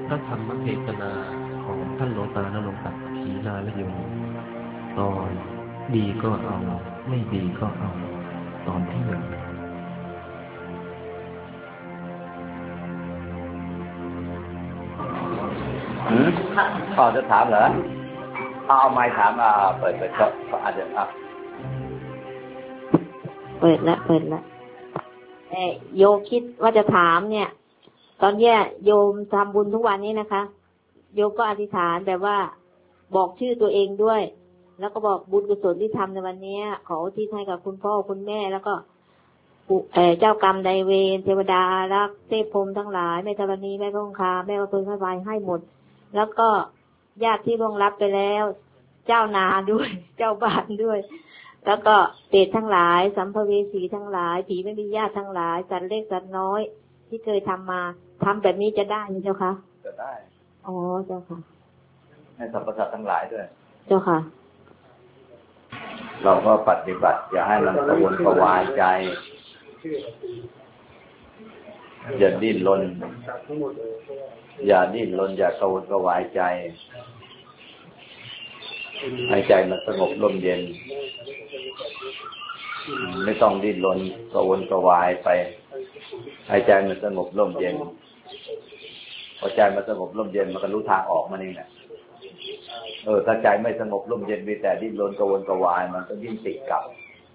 พระธรรมเทศนาของท่านหลวงตานรงค์ศักดิ์ขีณาลโยตอนดีก็เอาไม่ดีก็เอาตอนที่ 1 พ่อจะถามเหรอเอาไม้ถามเปิดก็อาจจะเปิดละโยมคิดว่าจะถามเนี่ยตอนเนี้ยโยมทำบุญทุกวันนี้นะคะโยมก็อธิษฐานแบบว่าบอกชื่อตัวเองด้วยแล้วก็บอกบุญกุศลที่ทำในวันนี้ขออุทิศให้กับคุณพ่อคุณแม่แล้วก็เจ้ากรรมนายเวรเทวดารักเทพพรหมทั้งหลายแม่ธรณีแม่คงคาแม่ประพึงพระบายให้หมดแล้วก็ญาติที่ล่วงลับไปแล้วเจ้านาด้วยเจ้าบ้านด้วยแล้วก็เปรตทั้งหลายสัมภเวสีทั้งหลายผีไม่มีญาติทั้งหลายสัตว์เล็กสัตว์น้อยที่เคยทำมาทำแบบนี้จะได้ไหมเจ้าคะจะได้อ๋อเจ้าค่ะให้สรรพสัตว์ทั้งหลายด้วยเจ้าค่ะเราก็ปฏิบัติอย่าให้มันกระวนกระวายใจอย่าดิ้นรนอย่ากระวนกระวายใจให้ใจมันสงบร่มเย็นไม่ต้องดิ้นรนกระวนกระวายไปให้ใจมันสงบร่มเย็นพอใจมันสงบร่มเย็นมันก็รู้ทางออกมันเองน่ะถ้าใจไม่สงบร่มเย็นมีแต่ดิ้นรนกระวนกระวายมันก็ยิ่งติดกับ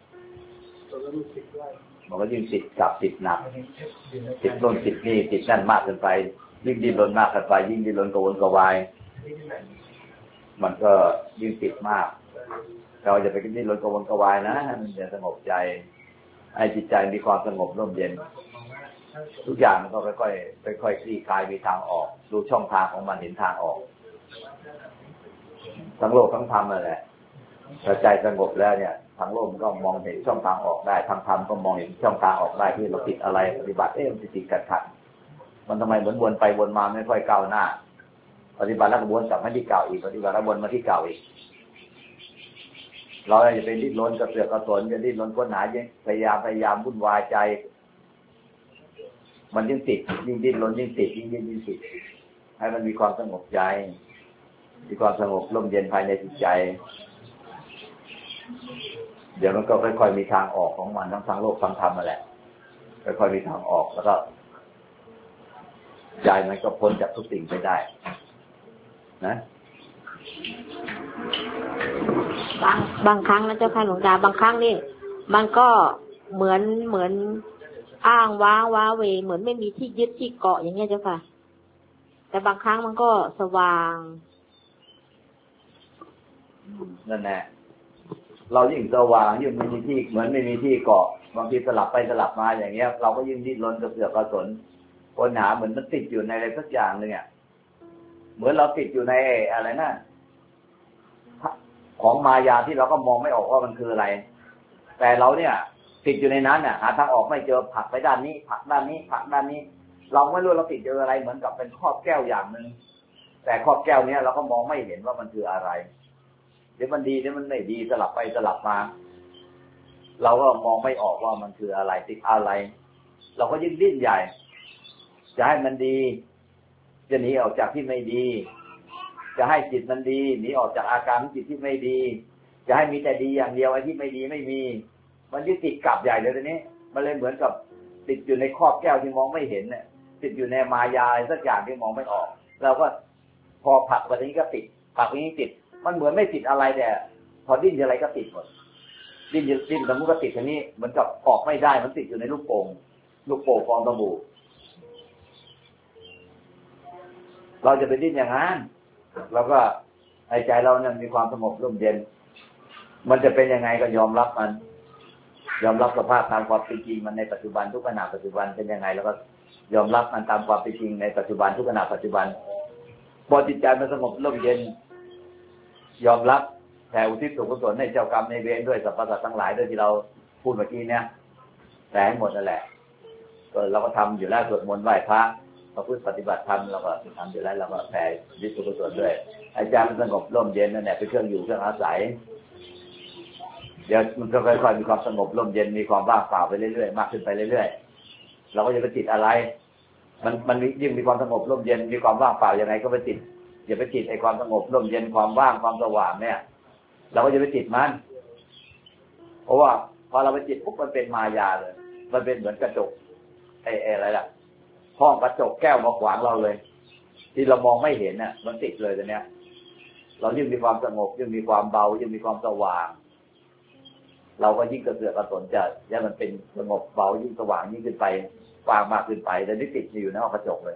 มันก็ยิ่งติดกับติดหนักติดโน่นติดนี่ติดนั่นมากเกินไปยิ่งดิ้นรนมากเกินไปยิ่งดิ้นรนกระวนกระวายมันก็ยิ่งติดมากเราจะไปดิ้นรนกระวนกระวายนะมันจะสงบใจให้จิตใจมีความสงบร่มเย็นทุกอย่างมันก็ค่อยๆคลี่คลายมีทางออกดูช่องทางของมันเห็นทางออกทั้งโลกทั้งธรรมนั่นแหละถ้าใจสงบแล้วเนี่ยทั้งโลกมันก็มองเห็นช่องทางออกได้ทางธรรมก็มองเห็นช่องทางออกได้ที่เราติดอะไรปฏิบัติมันติดขัดมันทำไมเหมือนวนไปวนมาไม่ค่อยก้าวหน้าปฏิบัติแล้วก็วนกลับมาที่เก่าอีกปฏิบัติแล้ววนมาที่เก่าอีกเราจะไปดิ้นรนกระเสือกกระสนจะดิ้นรนค้นหาพยายามวุ่นวายใจมันยิ่งติดยิ่งดิ้นรนยิ่งติดยิ่งติดให้มันมีความสงบใจมีความสงบร่มเย็นภายในจิตใจเดี๋ยวมันก็ค่อยๆมีทางออกของมันทั้งโลกทั้งธรรมนั่นแหละค่อยๆมีทางออกแล้วก็ใจมันก็พ้นจากทุกสิ่งไปได้นะบางครั้งนะเจ้าค่ะหลวงตาบางครั้งนี่มันก็เหมือนอ้างว้าเวเหมือนไม่มีที่ยึดที่เกาะอย่างเงี้ยเจ้าค่ะแต่บางครั้งมันก็สว่างนั่นแหละเรายิ่งสว่างยิ่งไม่มีที่เหมือนไม่มีที่เกาะบางทีสลับไปสลับมาอย่างเงี้ยเราก็ยิ่งดิ้นรนกระเสือกกระสนค้นหาเหมือนมันติดอยู่ในอะไรสักอย่างนึงอ่ะเหมือนเราติดอยู่ในอะไรนะของมายาที่เราก็มองไม่ออกว่ามันคืออะไรแต่เราเนี่ยติดอยู่ในนั้นน่ะหาทางออกไม่เจอผลักไปด้านนี้ผลักด้านนี้ผลักด้านนี้เราไม่รู้เราติดอยู่อะไรเหมือนกับเป็นครอบแก้วอย่างนึงแต่ครอบแก้วเนี้ยเราก็มองไม่เห็นว่ามันคืออะไรเดี๋ยวมันดีเดี๋ยวมันไม่ดีสลับไปสลับมาเราก็มองไม่ออกว่ามันคืออะไรติดอะไรเราก็ยิ่งดิ้นใหญ่จะให้มันดีจะหนีออกจากที่ไม่ดีจะให้จิตมันดีหนีออกจากอาการของจิตที่ไม่ดีจะให้มีแต่ดีอย่างเดียวไอ้ที่ไม่ดีไม่มีมันยึดติดกับใหญ่เลยทีนี้มันเลยเหมือนกับติดอยู่ในครอบแก้วที่มองไม่เห็นเนี่ยติดอยู่ในมายาอะไรสักอย่างที่มองไม่ออกเราก็พอผลักไปนี้ก็ติดผลักนี้ติดมันเหมือนไม่ติดอะไรแต่พอดิ้นอะไรก็ติดหมดดิ้นแล้วมันก็ติดทีนี้เหมือนกับออกไม่ได้มันติดอยู่ในลูกโป่งฟองสบู่เราจะไปดิ้นอย่างนั้นเราก็ให้ใจเราเนี่ยมีความสงบร่มเย็นมันจะเป็นยังไงก็ยอมรับมันยอมรับสภาพตามความเป็นจริงมันในปัจจุบันทุกขณะปัจจุบันเป็นยังไงแล้วก็ยอมรับมันตามความเป็นจริงในปัจจุบันทุกขณะปัจจุบันพอจิตใจมันสงบร่มเย็นยอมรับแผ่อุทิศส่วนกุศลให้เจ้ากรรมในเวรด้วยสรรพสัตว์ทั้งหลายด้วยที่เราพูดเมื่อกี้เนี่ยแต่ให้หมดนั่นแหละก็เราก็ทำอยู่แล้วสวดมนต์ไหว้พระประพฤติปฏิบัติธรรมเราก็ทำอยู่แล้วเราก็แผ่อุทิศส่วนกุศลด้วยให้ใจมันสงบร่มเย็นนั่นแหละเป็นเครื่องอยู่เครื่องอาศัยเดี๋ยวมันก็ค่อยๆมีความสงบร่มเย็นมีความว่างเปล่าไปเรื่อยๆมากขึ้นไปเรื่อยๆเราก็จะไปติดอะไรมันยิ่งมีความสงบร่มเย็นมีความว่างเปล่ายังไงก็ไปติดอย่าไปติดไอ้ความสงบร่มเย็นความว่างความสว่างเนี่ยเราก็จะไปติดมันเพราะว่าพอเราไปติดปุ๊บมันเป็นมายาเลยมันเป็นเหมือนกระจกอะไรล่ะห้องกระจกแก้วมาขวางเราเลยที่เรามองไม่เห็นเนี่ยมันติดเลยตัวเนี้ยเรายิ่งมีความสงบยิ่งมีความเบายิ่งมีความสว่างเราก็ยิ่งกระเสือกกระสนจะแล้วมันเป็นสงบเบายิ่งสว่างยิ่งขึ้นไปกว้างมากขึ้นไปแต่นี่ติดอยู่ในห้องกระจกเลย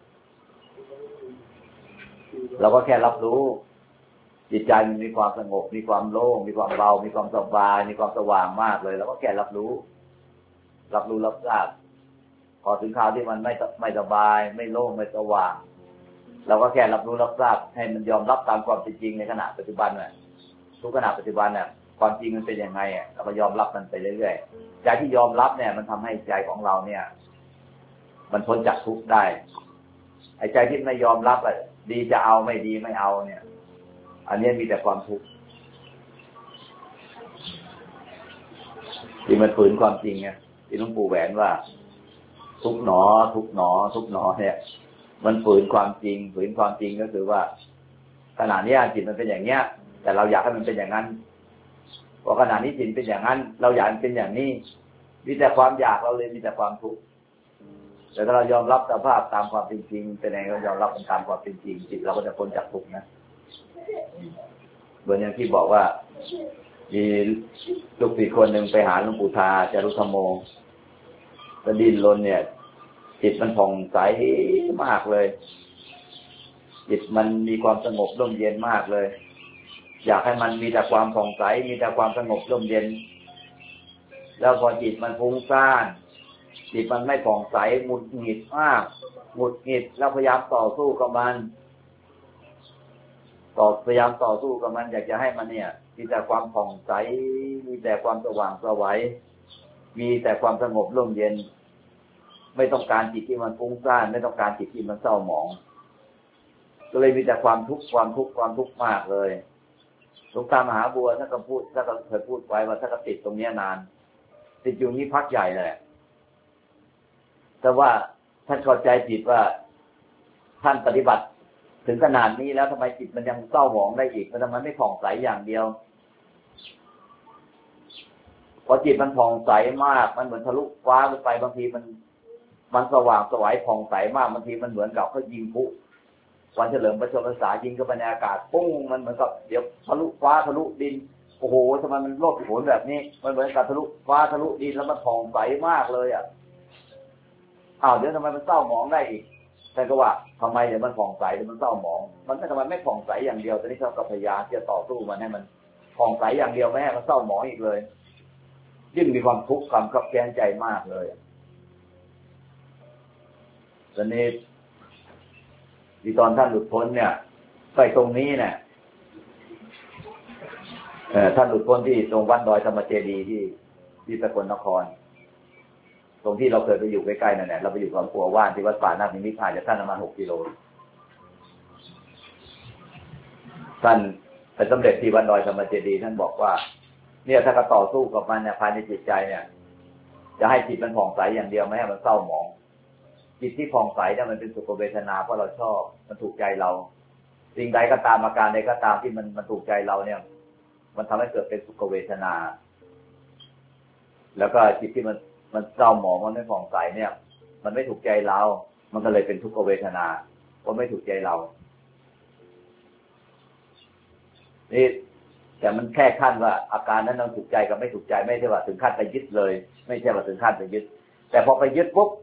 เราก็แค่รับรู้จิตใจมันมีความสงบมีความโล่งมีความเบามีความสบายมีความสว่างมากเลยเราก็แค่รับรู้รับทราบพอถึงคราวที่มันไม่สบายไม่โล่งไม่สว่างเราก็แค่รับรู้รับทราบให้มันยอมรับตามความเป็นจริงในขณะปัจจุบันน่ะทุกขณะปัจจุบันน่ะความจริงมันเป็นยังไงอ่ะเราก็ยอมรับมันไปเรื่อยๆใจที่ยอมรับเนี่ยมันทำให้ใจของเราเนี่ยมันพ้นจากทุกข์ได้ไอ้ใจที่ไม่ยอมรับอ่ะดีจะเอาไม่ดีไม่เอาเนี่ยอันนี้มีแต่ความทุกข์ที่มันฝืนความจริงไงที่หลวงปู่แหวนว่าทุกข์หนอทุกข์หนอทุกข์หนอเนี่ยมันฝืนความจริงฝืนความจริงก็คือว่าขณะนี้จิตมันเป็นอย่างเนี้ยแต่เราอยากให้มันเป็นอย่างนั้นพอขณะนี้จิตเป็นอย่างนั้นเราอยากเป็นอย่างนี้มีแต่ความอยากเราเลยมีแต่ความทุกข์แต่ถ้าเรายอมรับสภาพตามความเป็นจริงเป็นไงเรายอมรับตามความเป็นจริงจิตเราก็จะพ้นจากทุกข์นะเหมือนอย่างที่บอกว่ามีลูกศิษย์คนหนึ่งไปหาหลวงปู่ทาจารุธรรมโมก็ดิ้นรนเนี่ยจิตมันผ่องใสมากเลยจิตมันมีความสงบร่มเย็นมากเลยอยากให้มันมีแต่ความผ่องใสมีแต่ความสงบร่มเย็นแล้วพอจิตมันฟุ้งซ่านจิตมันไม่ผ่องใสหงุดหงิดมากหงุดหงิดแล้วพยายามต่อสู้กับมันพยายามต่อสู้กับมันอยากจะให้มันเนี่ยมีแต่ความผ่องใสมีแต่ความสว่างไสวมีแต่ความสงบร่มเย็นไม่ต้องการจิตที่มันฟุ้งซ่านไม่ต้องการจิตที่มันเศร้าหมองก็เลยมีแต่ความทุกข์มากเลยหลวงตามหาบัวท่านก็เคยพูดไว้ว่าถ้าก็ติดตรงนี้นานติดอยู่นี้พักใหญ่เลยแต่ว่าท่านเข้าใจจิตว่าท่านปฏิบัติถึงขนาดนี้แล้วทำไมจิตมันยังเศร้าหมองได้อีกมันทำไมไม่ผ่องใสอย่างเดียวพอจิตมันผ่องใสมากมันเหมือนทะลุฟ้าไปบางทีมันสว่างสวยผ่องใสมากบางทีมันเหมือนกับเขายิงพลุวันเฉลิมพระชนมพรรษายิงเข้าไปในอากาศปุ้งมันเหมือนกับเดี๋ยวทะลุฟ้าทะลุดินโอ้โหทำไมมันโลดโผนแบบนี้มันเหมือนกับทะลุฟ้าทะลุดินแล้วมันผ่องใสมากเลยอ่ะเดี๋ยวทำไมมันเศร้าหมองได้อีกแต่ก็ว่าทำไมเดี๋ยวมันผ่องใสเดี๋ยวมันเศร้าหมองมันทำไมไม่ผ่องใสอย่างเดียวตอนนี้เขาก็พยายามจะต่อสู้มันให้มันผ่องใสอย่างเดียวไม่ให้มันเศร้าหมองอีกเลยยิ่งมีความทุกข์ความขับแค้นใจมากเลยตอนนี้ที่ตอนท่านหลุดพ้นเนี่ยไปตรงนี้เนี่ยท่านหลุดพ้นที่ตรงวัดดอยธรรมเจดีย์ที่สกลนครตรงที่เราเคยไปอยู่ใกล้ๆนั่นแหละเราไปอยู่กับปัวว่านที่วัดป่านาคนิมิตรห่างจากท่านประมาณ6 กิโลท่านไปสำเร็จที่วัดดอยธรรมเจดีย์ท่านบอกว่าเนี่ยถ้าก็ต่อสู้กับมันเนี่ยภายในจิตใจเนี่ยจะให้จิตมันผ่องใสอย่างเดียวไม่ให้มันเศร้าหมองจิตที่ผ่องใสเนี่ยมันเป็นสุขเวทนาเพราะเราชอบมันถูกใจเราสิ่งใดก็ตามอาการใดก็ตามที่มันถูกใจเราเนี่ยมันทำให้เกิดเป็นสุขเวทนาแล้วก็จิตที่มันเศร้าหมองมันไม่ผ่องใสเนี่ยมันไม่ถูกใจเรามันก็เลยเป็นทุกขเวทนาเพราะไม่ถูกใจเรานี่แต่มันแค่ขั้นว่าอาการนั้นมันถูกใจกับไม่ถูกใจไม่ใช่ว่าถึงขั้นไปยึดเลยไม่ใช่ว่าถึงขั้นไปยึดแต่พอไปยึดปุ๊บ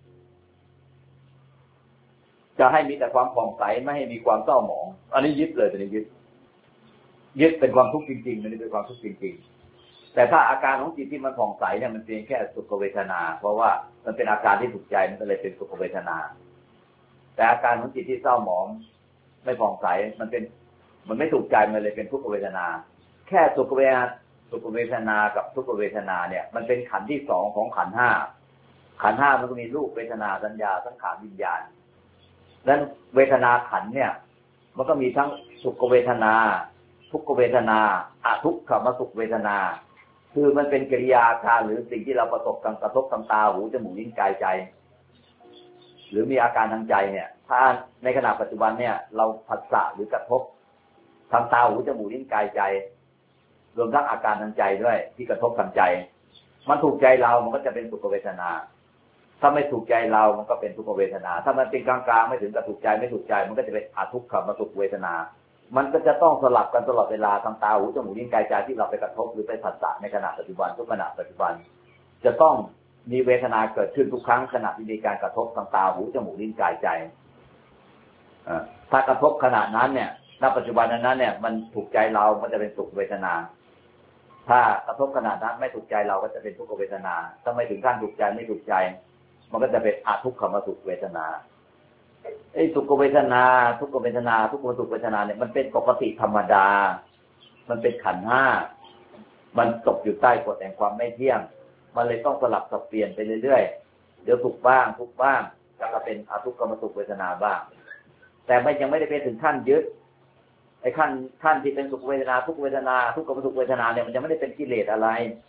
จะให้มีแต่ความผ่องใสไม่ให้มีความเศร้าหมองอันนี้ยึดเลยเป็นยึดเป็นความทุกข์จริงๆมันเป็นความทุกข์จริงๆแต่ถ้าอาการของจิตที่มันผ่องใสเนี่ยมันเพียงแค่สุขเวทนาเพราะว่ามันเป็นอาการที่ถูกใจมันก็เลยเป็นสุขเวทนาแต่อาการของจิตที่เศร้าหมองไม่ผ่องใสมันไม่ถูกใจมันเลยเป็นทุกขเวทนาแค่สุขเวทนากับทุกขเวทนาเนี่ยมันเป็นขันธ์ที่2ของขันธ์5ขันธ์5มันก็มีรูปเวทนาสัญญาสังขารวิญญาณนั้นเวทนาขันธ์เนี่ยมันก็มีทั้งสุขเวทนาทุกขเวทนาอทุกขมสุขเวทนาคือมันเป็นกิริยาการหรือสิ่งที่เราประสบกับกระทบทางตาหูจมูกลิ้นกายใจหรือมีอาการทางใจเนี่ยถ้าในขณะปัจจุบันเนี่ยเราผัสสะหรือกระทบทางตาหูจมูกลิ้นกายใจรวมทั้งอาการทางใจด้วยที่กระทบทางใจมันถูกใจเรามันก็จะเป็นสุขเวทนาถ้าไม่ถูกใจเรามันก็เป็นทุกขเวทนาถ้ามันเป็นกลางๆไม่ถึงกับถูกใจไม่ถูกใจมันก็จะเป็นอทุกขมสุขเวทนามันก็จะต้องสลับกันตลอดเวลาทางตาหูจมูกลิ้นกายใจที่เราไปกระทบหรือไปผัสสะในขณะปัจจุบันทุกขณะปัจจุบันจะต้องมีเวทนาเกิดขึ้นทุกครั้งขณะที่มีการกระทบทางตาหูจมูกลิ้นกายใจถ้ากระทบขณะนั้นเนี่ยณปัจจุบันนั้นเนี่ยมันถูกใจเรามันจะเป็นสุขเวทนาถ้ากระทบขณะนั้นไม่ถูกใจเราก็จะเป็นทุกขเวทนาถ้าไม่ถึงขั้นถูกใจไม่ถูกใจมันก็จะเป็นอทุกขมสุขเวทนาไอ้สุขเวทนาทุกขเวทนาทุกขมสุขเวทนาเนี่ยมันเป็นปกติธรรมดามันเป็นขันธ์ห้ามันตกอยู่ใต้กฎแห่งความไม่เที่ยงมันเลยต้องสลับสับเปลี่ยนไปเรื่อยๆเดี๋ยวสุขบ้างทุกข์บ้างจะเป็นอทุกขมสุขเวทนาบ้างแต่มันยังไม่ได้เป็นถึงขั้นยึดไอ้ขั้นที่เป็นสุขเวทนาทุกเวทนาทุกขมสุขเวทนาเนี่ยมันยังไม่ได้เป็นกิเลสอะไร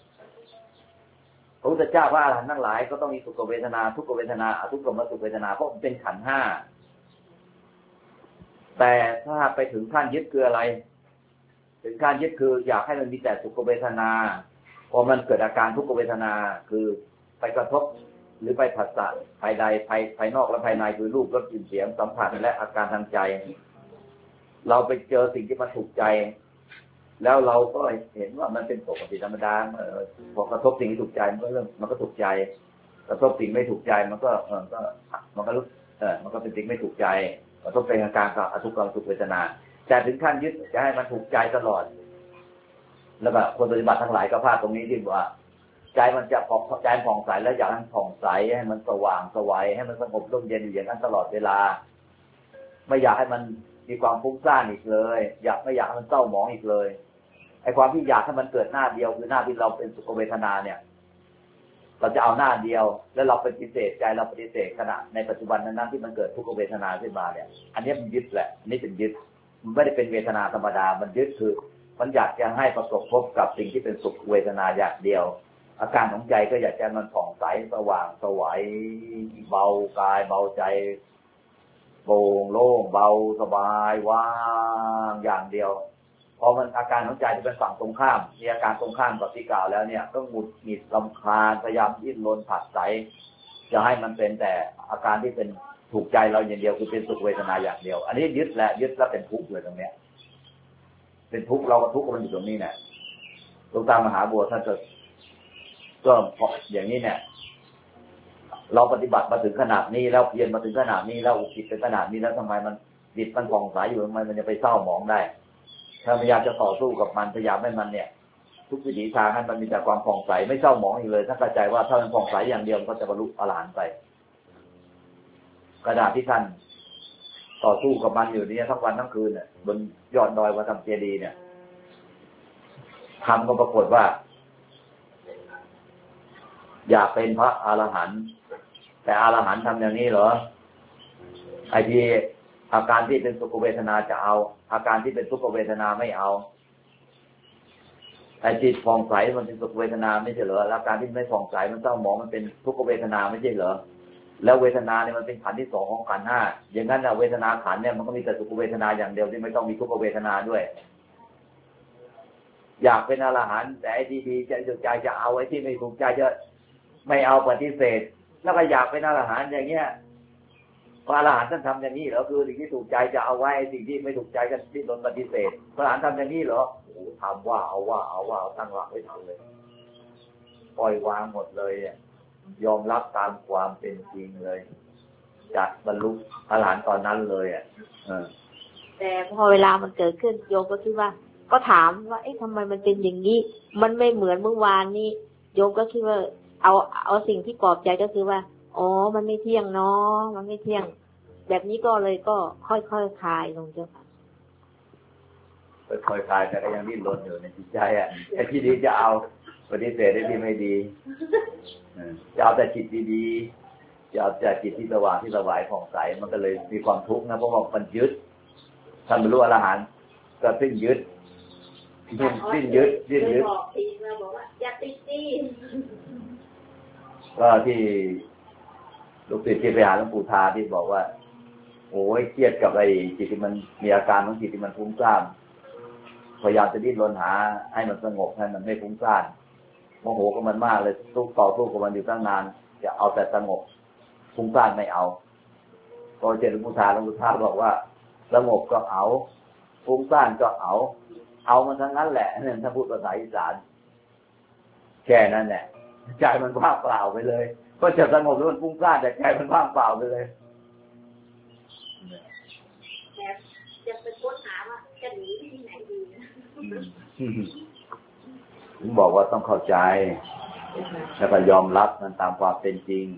พระพุทธเจ้าว่าอรหันต์ทั้งหลายก็ต้องมีสุขเวทนาทุกขเวทนาอทุกขมสุขเวทนาเพราะมันเป็นขันธ์ห้าแต่ถ้าไปถึงขั้นยึดคืออะไรถึงขั้นยึดคืออยากให้มันมีแต่สุขเวทนาพอมันเกิดอาการทุกขเวทนาคือไปกระทบหรือไปผัสสะภายในภายนอกและภายในคือรูปรสกลิ่นเสียงสัมผัสและอาการทางใจเราไปเจอสิ่งที่มันถูกใจแล้วเราก็เห็นว่ามันเป็นปกติธรรมดาพอกระทบสิ่งที่ถูกใจมันก็ถูกใจกระทบสิ่งไม่ถูกใจมันก็รู้มันก็เป็นสิ่งไม่ถูกใจกระทบเป็นอาการกับอทุกขมสุขเวทนาแต่ถึงขั้นยึดจะให้มันถูกใจตลอดแล้วแบบคนปฏิบัติทั้งหลายก็พลาดตรงนี้ที่ว่าใจมันจะใจผ่องใสแล้วอยากให้มันผ่องใสให้มันสว่างสวัยให้มันสงบร่มเย็นอยู่อย่างนั้นตลอดเวลาไม่อยากให้มันมีความฟุ้งซ่านอีกเลยไม่อยากให้มันเศร้าหมองอีกเลยไอ้ความที่อยากให้มันเกิดหน้าเดียวคือหน้าที่เราเป็นสุขเวทนาเนี่ยเราจะเอาหน้าเดียวแล้วเราปฏิเสธใจเราปฏิเสธขณะในปัจจุบันนั้นที่มันเกิดทุกขเวทนาขึ้นมาเนี่ยอันนี้มันยึดแหละนี่เป็นยึดมันไม่ได้เป็นเวทนาธรรมดามันยึดคือมันอยากจะให้ประสบพบกับสิ่งที่เป็นสุขเวทนาอย่างเดียวอาการของใจก็อยากจะมันผ่องใสสว่างสวัยเบากายเบาใจโปร่งโล่งเบาสบายว่างอย่างเดียวพอมันอาการของใจจะเป็นฝั่งตรงข้ามมีอาการตรงข้ามกับที่กล่าวแล้วเนี่ยก็หงุดหงิดรำคาญพยายามดิ้นรนผัดใสจะให้มันเป็นแต่อาการที่เป็นถูกใจเราอย่างเดียวคือเป็นสุขเวทนาอย่างเดียวอันนี้ยึดแล้วเป็นทุกข์เลยตรงเนี้ยเป็นทุกข์เราก็ทุกข์มันอยู่ตรงนี้เนี่ยหลวงตามหาบัวท่านก็อย่างนี้เนี่ยเราปฏิบัติมาถึงขนาดนี้แล้วเพียรมาถึงขนาดนี้แล้วอุทิศเป็นขนาดนี้แล้วทำไมมันจิตมันผ่องใสอยู่ทำไมมันจะไปเศร้าหมองได้ถ้าพยายามจะต่อสู้กับมันพยายามให้มันเนี่ยทุกวิถีทางให้มันมีแต่ความผ่องใสไม่เศร้าหมองอีกเลยถ้าเข้าใจว่าถ้ามันผ่องใสอย่างเดียวมันก็จะบรรลุอรหันต์ไปกระดาษที่ท่านต่อสู้กับมันอยู่นี่ทั้งวันทั้งคืนเนี่ยบนยอดดอยวัดธรรมเจดีย์เนี่ยทำก็ปรากฏว่าอยากเป็นพระอรหันต์แต่อรหันต์ทำอย่างนี้เหรอไอ้ที่อาการที่เป็นสุขเวทนาจะเอาอาการที่เป็นทุกขเวทนาไม่เอาไอ้จิตผ่องใสมันเป็นสุขเวทนาไม่ใช่เหรอแล้วอาการที่ไม่ผ่องใสมันเศร้าหมองมันเป็นทุกขเวทนาไม่ใช่เหรอแล้วเวทนาเนี่ยมันเป็นขันธ์ที่สองของขันธ์ห้าอย่างนั้นเวทนาขันธ์เนี่ยมันก็มีแต่สุขเวทนาอย่างเดียวที่ไม่ต้องมีทุกขเวทนาด้วยอยากเป็นอรหันต์แต่ไอ้ที่ดีใจจะเอาไอ้ที่ไม่ถูกใจจะไม่เอาปฏิเสธแล้วก็อยากเป็นอรหันต์อย่างเงี้ยพระอรหันต์ท่านทำอย่างนี้เหรอคือสิ่งที่ถูกใจจะเอาไว้สิ่งที่ไม่ถูกใจกันที่โดนปฏิเสธพระอรหันต์ทำอย่างนี้เหรอโอ้ทำว่าเอาตั้งหลักไว้ทำเลยปล่อยวางหมดเลยยอมรับตามความเป็นจริงเลยจัดบรรลุอรหันต์ตอนนั้นเลยแต่พอเวลามันเกิดขึ้นโยมก็คิดว่าก็ถามว่าเอ๊ะทำไมมันเป็นอย่างนี้มันไม่เหมือนเมื่อวานนี้โยมก็คิดว่าเอาสิ่งที่ปลอบใจก็คือว่าอ๋อมันไม่เที่ยงเนาะมันไม่เที่ยงแบบนี้ก็เลยก็ค่อยๆคลายลงเจ้าค่ะค่อยๆคลายแต่ก็ยังดิ้นรนอยู่ในจิตใจไอ้ที่ดีจะเอาปฏิเสธได้ที่ไม่ดีจะเอาแต่จิตดีๆจะเอาแต่จิตที่สว่างที่สวายผ่องใสมันก็เลยมีความทุกข์นะเพราะว่ามันยึดท่านบรรลุอรหันต์ก็สิ้นยึดบอกว่าอย่าติดก็ที่ลูกศิษย์ที่ไปหาหลวงปู่ทาที่บอกว่าโอ้ยเครียดกับไอ้จิตที่มันมีอาการของจิตที่มันฟุ้งซ่านพยายามจะดิ้นรนหาให้มันสงบให้มันไม่ฟุ้งซ่านโมโหกับมันมากเลยต่อสู้กับมันอยู่ตั้งนานจะเอาแต่สงบฟุ้งซ่านไม่เอาพอเจอหลวงปู่ทาบอกว่าสงบก็เอาฟุ้งซ่านก็เอามันทั้งนั้นแหละเนี่ยถ้าพูดภาษาอีสานแค่นั้นแหละใจมันว่างเปล่าไปเลยก็จะสงบหรือมันฟุ้งซ่านแต่ใจมันว่างเปล่าไปเลยแต่จะไปค้นหาว่าจะหนีที่ไหนดีผมบอกว่าต้องเข้าใจแล้วก็ยอมรับมันตามความเป็นจริง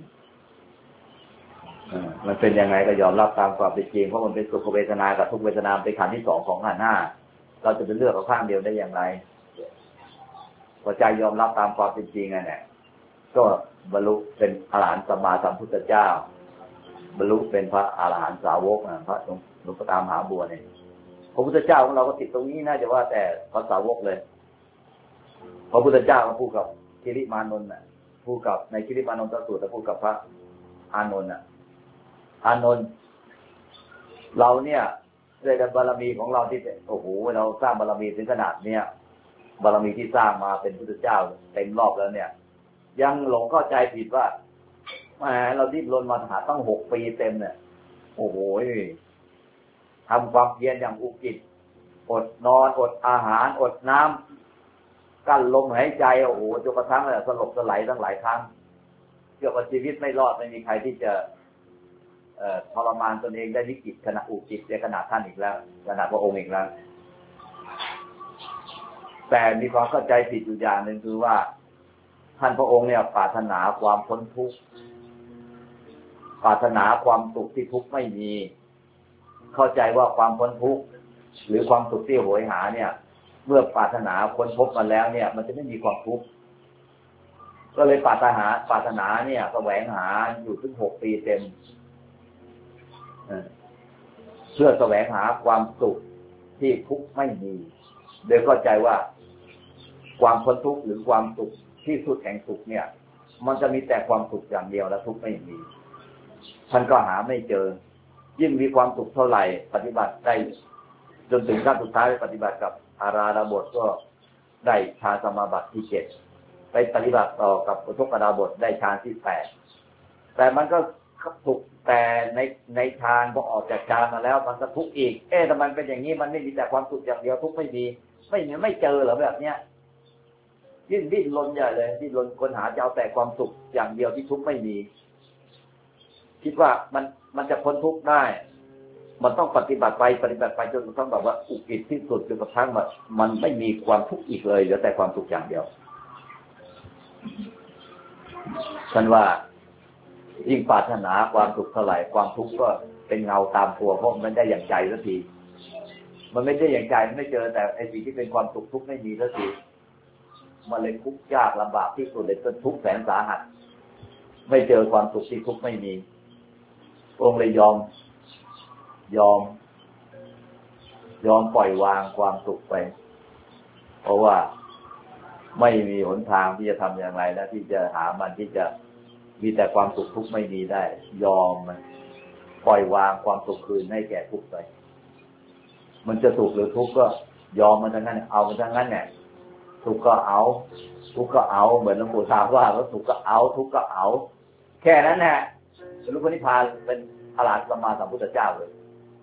มันเป็นยังไงก็ยอมรับตามความเป็นจริงเพราะมันเป็นสุขเวทนากับทุกเวทนาเป็นขันธ์ที่สองของขันธ์ห้าเราจะไปเลือกเอาข้างเดียวได้อย่างไรพอใจยอมรับตามความเป็นจริงไงเนี่ยก็บรรลุเป็นอรหันต์สัมมาสัมพุทธเจ้าบรรลุเป็นพระอรหันต์สาวกพระหลวงพ่อตามหาบัวเนี่ยพระพุทธเจ้าของเราก็ติดตรงนี้น่าจะว่าแต่พระสาวกเลยพระพุทธเจ้าก็พูดกับคิริมานนท์พูดกับในคิริมานนทสูตรพูดกับพระอานนท์อานนท์เราเนี่ยด้วยบารมีของเราที่โอ้โหเราสร้างบารมีถึงขนาดเนี้ยบารมีที่สร้างมาเป็นพุทธเจ้าเต็มรอบแล้วเนี่ยยังหลงเข้าใจผิดว่าแหมเราดิ้นรนมาหาตั้ง6 ปีเต็มเนี่ยโอ้โหทำความเพียรอย่างอุกิจอดนอนอดอาหารอดน้ำกั้นลมหายใจโอ้โหจนกระทั่งสลบสลายตั้งหลายครั้งเกือบว่าชีวิตไม่รอดไม่มีใครที่จะทรมานตนเองได้วิกฤตขณะอุกิจในขนาดท่านอีกแล้วขนาดพระองค์อีกแล้วแต่มีความเข้าใจผิดอยู่อย่างหนึ่งคือว่าท่านพระองค์เนี่ยปรารถนาความพ้นทุกข์ปรารถนาความสุขที่ทุกข์ไม่มีเข้าใจว่าความพ้นทุกข์หรือความสุขที่โหยหาเนี่ยเมื่อปรารถนาค้นพบมาแล้วเนี่ยมันจะไม่มีความทุกข์ก็เลยปรารถนาเนี่ยแสวงหาอยู่ถึง6 ปีเต็มเพื่อแสวงหาความสุขที่ทุกข์ไม่มีโดยเข้าใจว่าความพ้นทุกข์หรือความสุขที่สุดแห่งสุขเนี่ยมันจะมีแต่ความสุขอย่างเดียวและทุกข์ไม่มีท่านก็หาไม่เจอยิ่งมีความสุขเท่าไหร่ปฏิบัติได้จนถึงขั้นสุดท้ายปฏิบัติกับอาราธบทก็ได้ฌานสมาบัติที่7ไปปฏิบัติต่อกับอุทกดาบทได้ฌานที่8แต่มันก็ทุกข์แต่ในฌานพอออกจากฌานมาแล้วมันก็ทุกข์อีกทำไมเป็นอย่างนี้มันไม่มีแต่ความสุขอย่างเดียวทุกข์ไม่มีไม่เจอเหรอแบบเนี้ยดิ้นรนใหญ่เลยดิ้นรนค้นหาจะเอาแต่ความสุขอย่างเดียวที่ทุกข์ไม่มีคิดว่ามันจะพ้นทุกข์ได้มันต้องปฏิบัติไปจนต้องแบบว่าอุกิจที่สุดจนกระทั่งมันไม่มีความทุกข์อีกเลยเหลือแต่ความสุขอย่างเดียวฉันว่ายิ่งปรารถนาความสุขเท่าไหร่ความทุกข์ก็เป็นเงาตามตัวเพราะมันได้อย่างใจสักทีมันไม่ได้อย่างใจมันไม่เจอแต่ไอ้สิ่งที่เป็นความสุขทุกข์ไม่มีสักทีมันเลยทุกข์ยากลำบากที่สุดเลยจนทุกข์แสนสาหัสไม่เจอความสุขที่ทุกข์ไม่มีองค์เลยยอมปล่อยวางความสุขไปเพราะว่าไม่มีหนทางที่จะทำอย่างไรและที่จะหามันที่จะมีแต่ความสุขทุกข์ไม่มีได้ยอมมันปล่อยวางความสุขคืนให้แก่ทุกข์ไปมันจะสุขหรือทุกข์ก็ยอมมันทั้งนั้นเอามันทั้งนั้นเนี่ยสุขก็เอาทุกข์ก็เอาเหมือนหลวงปู่ถามว่าสุขก็เอาทุกข์ก็เอาแค่นั้นแหละบรรลุนิพพานเป็นอรหันต์สัมมาสัมพุทธเจ้าเลย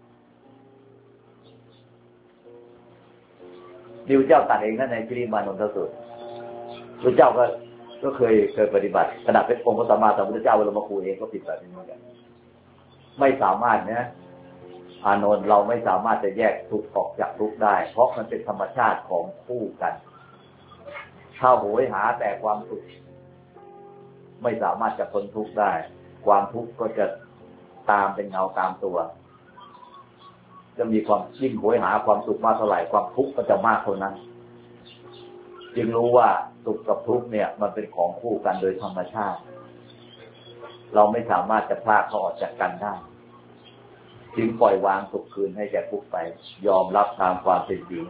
ดิวเจ้าตัดเองนั่นในคิริมานนทสูตรพระเจ้าก็เคยปฏิบัติขณะเป็นองค์พระสัมมาสัมพุทธเจ้าบรมครูเองก็ผิดแบบนี้เหมือนกันไม่สามารถนะอานนท์เราไม่สามารถจะแยกทุกข์ออกจากทุกข์ได้เพราะมันเป็นธรรมชาติของคู่กันถ้าโหยหาแต่ความสุขไม่สามารถจะพ้นทุกข์ได้ความทุกข์ก็จะตามเป็นเงาตามตัวจะมีความยิ่งโหยหาความสุขมากเท่าไหร่ความทุกข์ก็จะมากเท่านั้นจึงรู้ว่าสุขกับทุกข์เนี่ยมันเป็นของคู่กันโดยธรรมชาติเราไม่สามารถจะพลากเขาออกจากกันได้จึงปล่อยวางสุขคืนให้แก่ทุกข์ไปยอมรับตามความเป็นจริง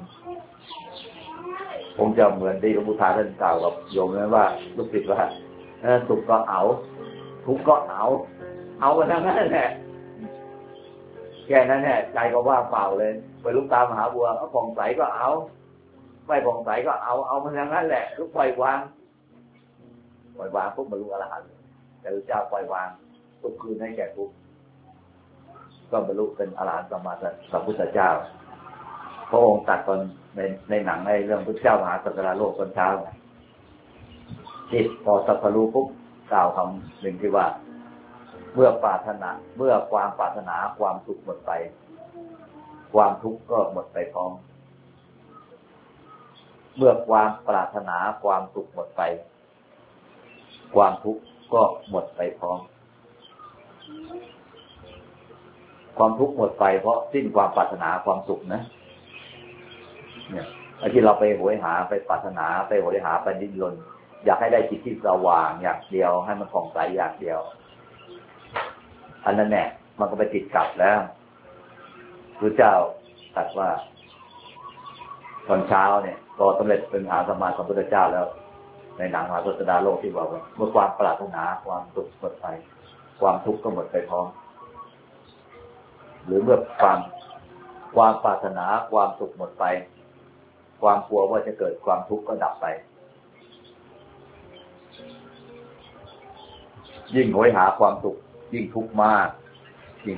ผมจะเหมือนที่หลวงปู่ทาท่านกล่าวกับโยมนั้นว่าลูกศิษย์ว่าสุขก็เอาทุกข์ก็เอาเอาไปทั้งนั้นแหละแค่นั้นแหละใจก็ว่างเปล่าเลยไปลุกตามหาบัวเอาผ่องใสก็เอาไม่ผ่องใสก็เอามาทั้งนั้นแหละทุกปล่อยวางปุ๊บบรรลุอรหันต์แต่พระเจ้าปล่อยวางทุกคืนให้แก่ทุกก็บรรลุเป็นอรหันต์สัมมาสัมพุทธเจ้าพระองค์ตรัสตอนในหนังในเรื่องพระเจ้ามหาสัตราโลกตอนเช้าจิตพอสัพพรู้ปุ๊บกล่าวคำหนึ่งที่ว่าเมื่อความปรารถนาความสุขหมดไปความทุกข์ก็หมดไปพร้อมเมื่อความปรารถนาความสุขหมดไปความทุกข์ก็หมดไปพร้อมความทุกข์หมดไปเพราะสิ้นความปรารถนาความสุขนะเนี่ยไอ้ที่เราไปโหยหาไปปรารถนาไปโหยหาไปดิ้นรนอยากให้ได้จิตที่สว่างอย่างเดียวให้มันผ่องใสอย่างเดียวอันนั้นแหละมันก็ไปติดกับแล้วพระเจ้าตรัสว่าตอนเช้าเนี่ยก็สำเร็จเป็นมหาสัมมาสัมพุทธเจ้าแล้วในหนังมหาสัตราโลกที่บอกว่าเมื่อความปรารถนาความสุขหมดไปความทุกข์ก็หมดไปพร้อมหรือเมื่อความปรารถนาความสุขหมดไปความกลัวว่าจะเกิดความทุกข์ก็ดับไปยิ่งโหยหาความสุขยิ่งทุกข์มากยิ่ง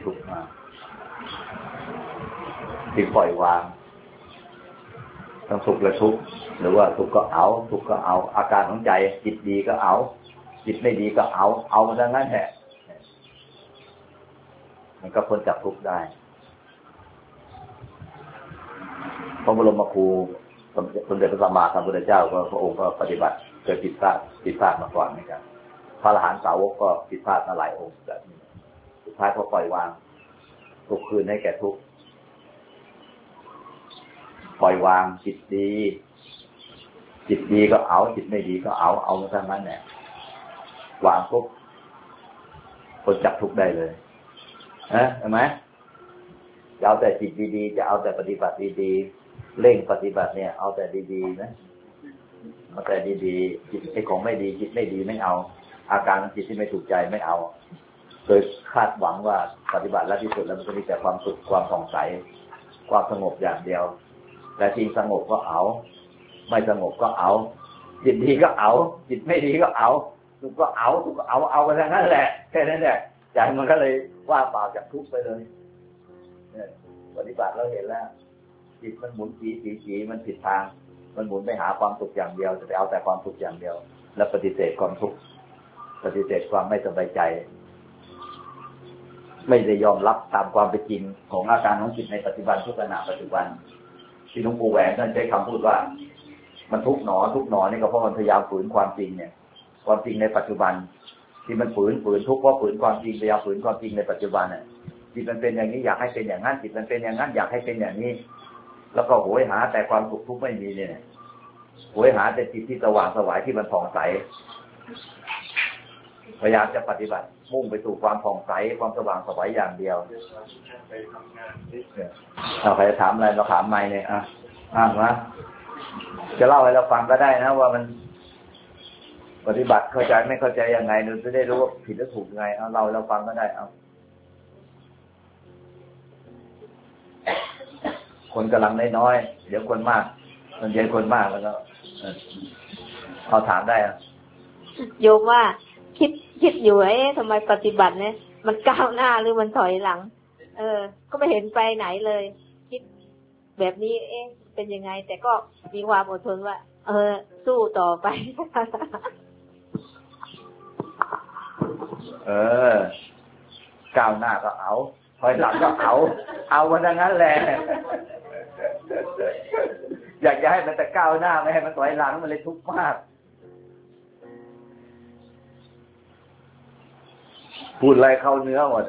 ปล่อยวางทั้งสุขและทุกข์หรือว่าสุขก็เอาทุกข์ก็เอาอาการของใจจิตดีก็เอาจิตไม่ดีก็เอามาดังนั้นแหละมันก็พ้นจากทุกข์ได้พระบรมครูสมเด็จพระสัมมาสัมพุทธเจ้าก็พระองค์ก็ปฏิบัติเกิดผิดพลาดมาก่อนเหมือนกันพระอรหันต์สาวกก็ผิดพลาดมาหลายองค์แบบนี้สุดท้ายเขาปล่อยวางทุกคืนให้แก่ทุกข์ปล่อยวางจิตดีก็เอาจิตไม่ดีก็เอามาทั้งนั้นแหละวางปุ๊บพ้นจากทุกข์ได้เลยเห็นไหมจะเอาแต่จิตดีๆจะเอาแต่ปฏิบัติดีๆเร่งปฏิบัติเนี่ยเอาแต่ดีๆนะเอาแต่ดีๆจิตไอ้ของไม่ดีจิตไม่ดีไม่เอาอาการของจิตที่ไม่ถูกใจไม่เอาโดยคาดหวังว่าปฏิบัติแล้วที่สุดแล้วมันจะมีแต่ความสุขความผ่องใสความสงบอย่างเดียวแต่จริงสงบก็เอาไม่สงบก็เอาจิตดีก็เอาจิตไม่ดีก็เอาทุกก็เอาไปทั้งนั้นแหละแค่นั้นแหละใจมันก็เลยว่าเปล่าจากทุกข์ไปเลยเนี่ยปฏิบัติเราเห็นแล้วจิตมันหมุนจีมันผิดทางมันหมุนไปหาความสุขอย่างเดียวจะไปเอาแต่ความสุขอย่างเดียวแล้วปฏิเสธความทุกข์ปฏิเสธความไม่สบายใจไม่ได้ยอมรับตามความเป็นจริงของอาการของจิตในปัจจุบันทุกขณะปัจจุบันที่หลวงปู่แหวนท่านใช้คำพูดว่ามันทุกข์หนอนี่ก็เพราะมันพยายามฝืนความจริงเนี่ยความจริงในปัจจุบันที่มันฝืนทุกข์เพราะฝืนความจริงพยายามฝืนความจริงในปัจจุบันเนี่ยจิตมันเป็นอย่างนี้อยากให้เป็นอย่างนั้นจิตมันเป็นอย่างนั้นอยากให้เป็นอย่างนี้แล้วก็โหยหาแต่ความสุขทุกข์ไม่มีเนี่ยโหยหาแต่จิตที่สว่างสวายที่มันผ่องใสพยายามจะปฏิบัติมุ่งไปสู่ความผ่องใสความสว่างสวายอย่างเดียวใครจะถามอะไรเราถามไม่เนี่ยมาจะเล่าให้เราฟังก็ได้นะว่ามันปฏิบัติเข้าใจไม่เข้าใจยังไงเราจะได้รู้ว่าผิดหรือถูกยังไงเอาเราฟังก็ได้เอาคนกำลังน้อยเดี๋ยวคนมากมันเย็นคนมากแล้วก็เอาถามได้โยมว่าคิดอยู่ทำไมปฏิบัติเนี่ยมันก้าวหน้าหรือมันถอยหลังก็ไม่เห็นไปไหนเลยคิดแบบนี้เป็นยังไงแต่ก็มีความอดทนว่าสู้ต่อไปก้าวหน้าก็เอาถอยหลังก็เอามันดังนั้นแหละอยากจะให้มันแต่ก้าวหน้าไม่ให้มันถอยหลังมันเลยทุกข์มากพูดอะไรเข้าเนื้อหมด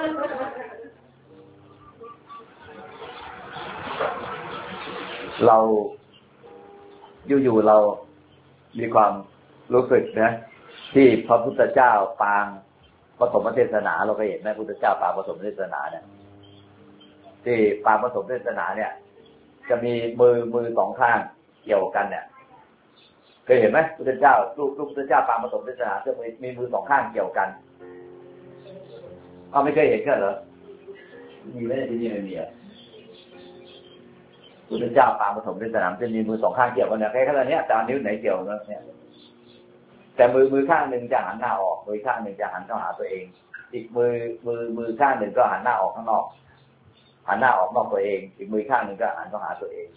เราอยู่ๆเรามีความรู้สึกนะที่พระพุทธเจ้าปางปฐมเทศนาเราเคยเห็นไหมพุทธเจ้าปางปฐมเทศนาเนี่ยที่ปางปฐมเทศนาเนี่ยจะมีมือสองข้างเกี่ยวกันเนี่ยเคยเห็นไหมพุทธเจ้าลูกพุทธเจ้าปางปฐมเทศนาจะมีมือสองข้างเกี่ยวกันเอาไม่เคยเห็นกันเหรอมีไหมที่นี่ไม่มีอ่ะพุทธเจ้าปางปฐมเทศนาจะมีมือสองข้างเกี่ยวกันเนี่ยแค่ขนาดนี้แต่นิ้วไหนเกี่ยวกันเนี่ยแต่มือข้างหนึ่งจะหันหน้าออกมือข้างหนึ่งจะหันเข้าหาตัวเองอีกมือข้างหนึ่งก็หันหน้าออกข้างนอกหันหน้าออกนอกตัวเองอีกมือข้างหนึ่งก็หันเข้าหาตัวเอง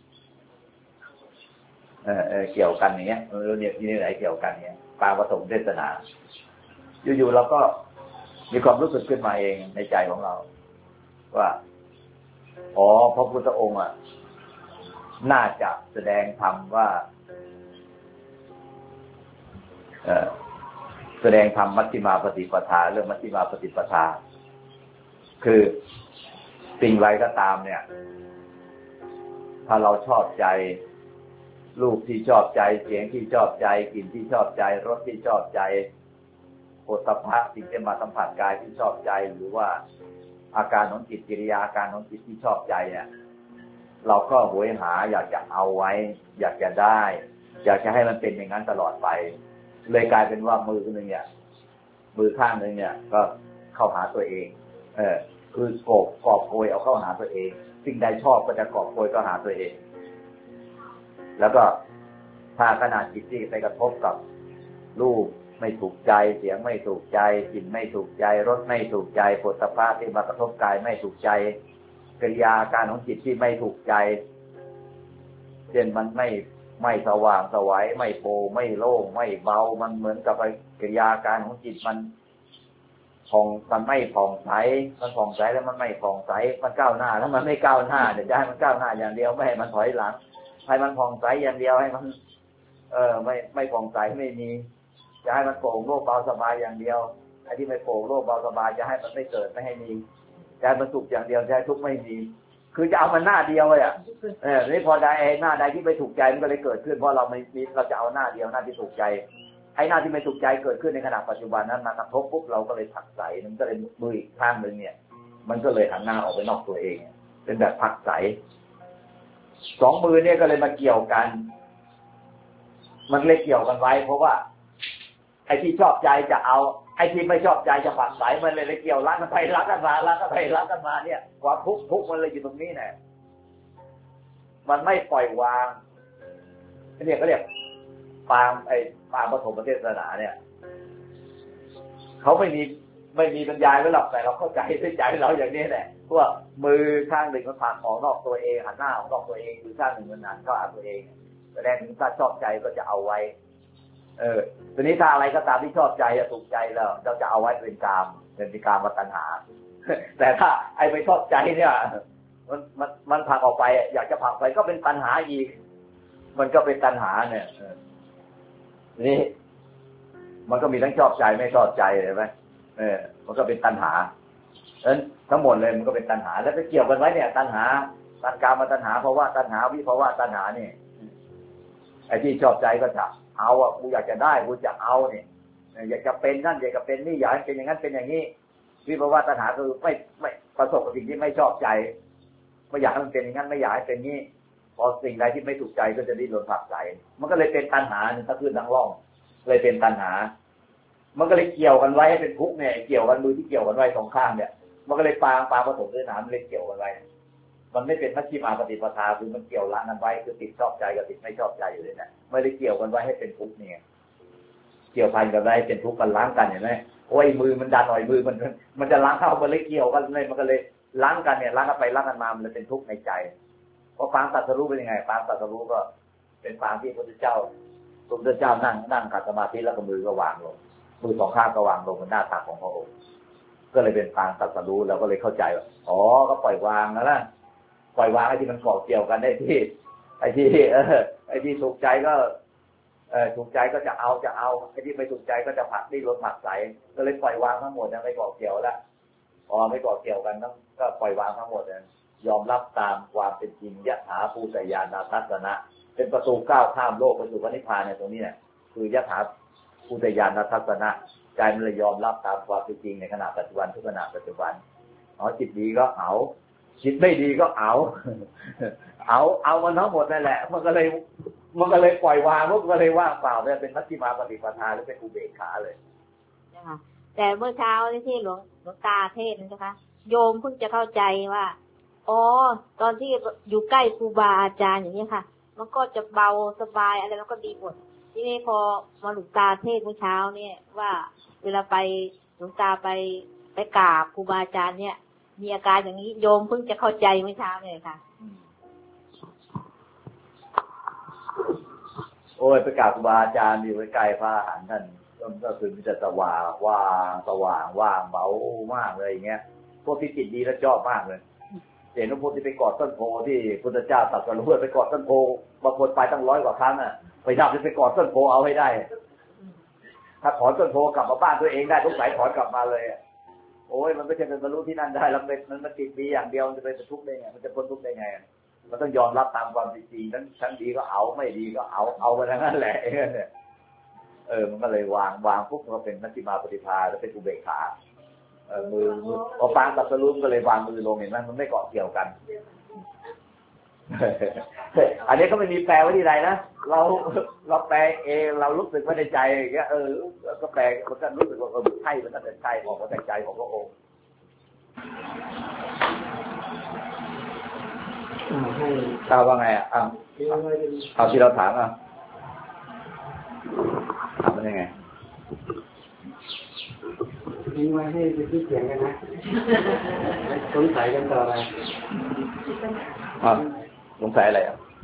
เกี่ยวกันอย่างเงี้ยเนี่ยที่นี่ไหนเกี่ยวกันเนี่ยปางปฐมเทศนาอยู่ๆเราก็มีความรู้สึกขึ้นมาเองในใจของเราว่าอ๋อพระพุทธองค์อ่ะน่าจะแสดงธรรมว่าแสดงธรรมมัชฌิมาปฏิปทาเรื่องมัชฌิมาปฏิปทาคือสิ่งไรก็ตามเนี่ยถ้าเราชอบใจรูปที่ชอบใจเสียงที่ชอบใจกลิ่นที่ชอบใจรสที่ชอบใจโผฏฐัพพะสิ่งที่มาสัมผัสกายที่ชอบใจหรือว่าอาการของจิตกิริยาอาการของจิตที่ชอบใจเนี่ยเราก็โหยหาอยากจะเอาไว้อยากจะได้อยากจะให้มันเป็นอย่างนั้นตลอดไปเลยกลายเป็นว่ามือนึงเนี่ยมือข้างนึงเนี่ยก็เข้าหาตัวเองคือกอบโกยเอาเข้าหาตัวเองสิ่งใดชอบก็จะกอบโกยเข้าหาตัวเองแล้วก็ถ้าขณะจิตที่ไปกระทบกับรูปไม่ถูกใจเสียงไม่ถูกใจกลิ่นไม่ถูกใจรสไม่ถูกใจโผฏฐัพพะที่มากระทบกายไม่ถูกใจกิริยาอาการของจิตที่ไม่ถูกใจเช่นมันไม่สว่างสวยไม่โปร่งไม่โล่งไม่เบามันเหมือนกับกิริยาอาการของจิตมันไม่ผ่องใสมันผ่องใสแล้วมันไม่ผ่องใสมันก้าวหน้าแล้วมันไม่ก้าวหน้าเดี๋ยวจะให้มันก้าวหน้าอย่างเดียวไม่ให้มันถอยหลังให้มันผ่องใสอย่างเดียวให้มันไม่ผ่องใสไม่มีจะให้มันโปร่งโล่งเบาสบายอย่างเดียวไอ้ที่ไม่โปร่งโล่งเบาสบายจะให้มันไม่เกิดไม่ให้มีจะให้มันสุขอย่างเดียวจะให้ทุกข์ไม่มีคือจะเอามันหน้าเดียวเลยอ่ะนี่พอได้หน้าใดที่ไม่ถูกใจมันก็เลยเกิดขึ้นเพราะเราจะเอาหน้าเดียวหน้าที่ถูกใจไอ้หน้าที่ไม่ถูกใจเกิดขึ้นในขณะปัจจุบันนั้นมากระทบปุ๊บเราก็เลยผลักไสมันก็เลยมืออีกข้างนึงเนี่ยมันก็เลยหันหน้าออกไปนอกตัวเองเป็นแบบผลักไสสองมือเนี่ยก็เลยมาเกี่ยวกันมันเลยเกี่ยวกันไว้เพราะว่าไอ้ที่ชอบใจจะเอาไอ้ที่ไม่ชอบใจจะผลักไสมันเลยเกี่ยวรักกันไปรักกันมารักกันไปรักกันมาเนี่ยความทุกข์มันเลยอยู่ตรงนี้แหละมันไม่ปล่อยวางเนี่ยก็เรียกปางปฐมเทศนาเนี่ยเขาไม่มีบรรยายไว้หรอกแต่เราเข้าใจด้วยใจเราอย่างนี้แหละเพราะว่ามือข้างหนึ่งมันผลักออกนอกตัวเองหันหน้าออกนอกตัวเองมือข้างหนึ่งมันหันเข้าหาตัวเองแสดงถึงถ้าชอบใจก็จะเอาไว้ทีนี้ถ้าอะไรก็ตามที่ชอบใจจะถูกใจแล้วเราจะเอาไว้เป็นกามมาตัณหาแต่ถ้าไอ้ไม่ชอบใจเนี่ยมันผลักออกไปอยากจะผลักไปก็เป็นตัณหาอีกมันก็เป็นตัณหาเนี่ยนี่มันก็มีทั้งชอบใจไม่ชอบใจเห็นไหมมันก็เป็นตัณหาทั้งหมดเลยมันก็เป็นตัณหาแล้วไปเกี่ยวกันไว้เนี่ยตัณหาตัณกามตัณหาภาวะตัณหาวิภาวะตัณหานี่ไอ้ที่ชอบใจก็จะเอาอ่ะกูอยากจะได้กูจะเอาเนี่ยอยากจะเป็นนั่นอยากจะเป็นนี่อยากให้เป็นอย่างนั้นเป็นอย่างนี้วิภาวะตัณหาคือไม่ประสบกับสิ่งที่ไม่ชอบใจไม่อยากให้มันเป็นอย่างนั้นไม่อยากให้เป็นนี้พอสิ่งใดที่ไม่ถูกใจก็จะดิ้นรนผลักไสมันก็เลยเป็นตัณหาทั้งขึ้นทั้งล่องเลยเป็นตัณหามันก็เลยเกี่ยวกันไว้ให้เป็นทุกข์เนี่ยเกี่ยวกันมือที่เกี่ยวกันไว้สองข้างเนี่ยมันก็เลยปางปฐมเทศนามันเลยเกี่ยวกันไว้มันไม่เป็นมัชฌิมาปฏิปทาคือมันเกี่ยวละกันไว้คือติดชอบใจกับติดไม่ชอบใจอยู่เลยนะไม่ได้เกี่ยวกันไว้ให้เป็นทุกข์เนี่ยเกี่ยวพันกันไว้เป็นทุกข์กันล้างกันเห็นไหมโอ้ยมือมันดันหน่อยมือมันจะล้างเข้ามันเลยเกี่ยวกันเลยมันก็เลยล้างกันเนี่ยล้างกันไปล้างกันมามันเลยเป็นทุกข์ในใจเพราะปางตรัสรู้เป็นยังไงปางตรัสรู้ก็เป็นปางที่พระพุทธเจ้านั่งขัดสมาธิแล้วก็มือก็วางลงมือสองข้างก็วางลงบนหน้าตักของพระองค์ก็เลยเป็นปางตรัสรู้แล้วก็เลยเข้าใจว่าอ๋อก็ปล่อยวางนะปล่อยวางไอ้ที่มันเกาะเกี่ยวกันได้ที่ไอ้ที่ถูกใจก็ถูกใจก็จะเอาไอ้ที่ไม่ถูกใจก็จะผลักดิ้นรนผลักไสก็เลยปล่อยวางทั้งหมดนะไม่เกาะเกี่ยวแล้วพอไม่เกาะเกี่ยวกันก็ปล่อยวางทั้งหมดนะยอมรับตามความเป็นจริงยถาภูตญาณทัศนะเป็นประตูก้าวข้ามโลกไปสู่พระนิพพานเนี่ยตรงนี้เนี่ยคือยถาภูตญาณทัศนะใจมันเลยยอมรับตามความเป็นจริงในขณะปัจจุบันทุกขณะปัจจุบันจิตดีก็เอาจิตไม่ดีก็เอามันทั้งหมดนั่นแหละมันก็เลยปล่อยวางมันก็เลยว่างเปล่าเนี่ยเป็นมัชฌิมาปฏิปทาหรือเป็นอุเบกขาเลยนะคะแต่เมื่อเช้าที่หลวงตาเทศนะคะโยมเพิ่งจะเข้าใจว่าอ๋อตอนที่อยู่ใกล้ครูบาอาจารย์อย่างนี้ค่ะมันก็จะเบาสบายอะไรมันก็ดีหมดทีนี้พอมาหลวงตาเทศเมื่อเช้าเนี่ยว่าเวลาไปหลวงตาไปกราบครูบาอาจารย์เนี่ยมีอาการอย่างนี้โยมเพิ่งจะเข้าใจเมื่อเช้าเนี่ยค่ะโอ้ยไปกราบครูบาอาจารย์อยู่ใกล้ๆพระอรหันต์ท่านก็คือมีแต่สว่างว่างเบามากเลยอย่างเงี้ยพวกที่จิตดีแล้วชอบมากเลยเห็นว่าพวกที่ไปกอดต้นโพที่พุทธเจ้าตรัสรู้ไปกอดต้นโพบางคนไปตั้ง100 กว่าครั้งอ่ะไปดับไปกอดต้นโพเอาให้ได้ถ้าถอนต้นโพกลับมาบ้านตัวเองได้ทุกสายถอนกลับมาเลยโอ้ยมันไม่ใช่เป็นบรรลุที่นั่นได้แล้วมันติดดีอย่างเดียวมันจะเป็นทุกข์ได้ไงมันจะพ้นทุกข์ได้ไงมันต้องยอมรับตามความจริงทั้งดีก็เอาไม่ดีก็เอาไปทั้งนั้นแหละเนี่ยมันก็เลยวางปุ๊บมันก็เป็นมัชฌิมาปฏิภาแล้วเป็นอุเบกขามือพอปางตัดสรุปก็เลยวางมือลงเห็นไหมมันไม่เกาะเกี่ยวกันอันนี้ก็ไม่มีแปลไว้ที่ใดนะเราแปลเองเรารู้สึกว่าในใจอย่างเงี้ยก็แปลมันก็รู้สึกว่าใช่มันก็เป็นใช่ออกมาจากใจของพระองค์ให้ตาว่าไงเอาที่เราถามถามมันยังไงทิ้งไว้ให้ไปที่เถียงกันนะสงสัยกันต่ออะไรสงสัยอะไร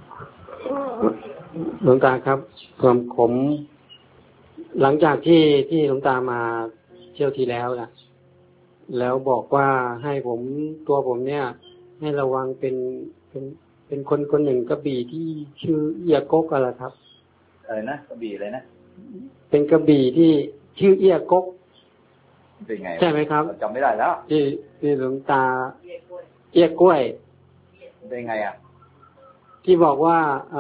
หลวงตาครับผมหลังจากที่หลวงตามาเที่ยวที่แล้วนะแล้วบอกว่าให้ตัวผมเนี่ยให้ระวังเป็นคนหนึ่งกระบี่ที่ชื่อเอียกกอะไรครับอะไรนะกระบี่อะไรนะเป็นกระบี่ที่ชื่อเอียกกเป็นไงใช่ไหมครับจำไม่ได้แล้วที่หลวงตาเอียกล้วยเป็นไงที่บอกว่า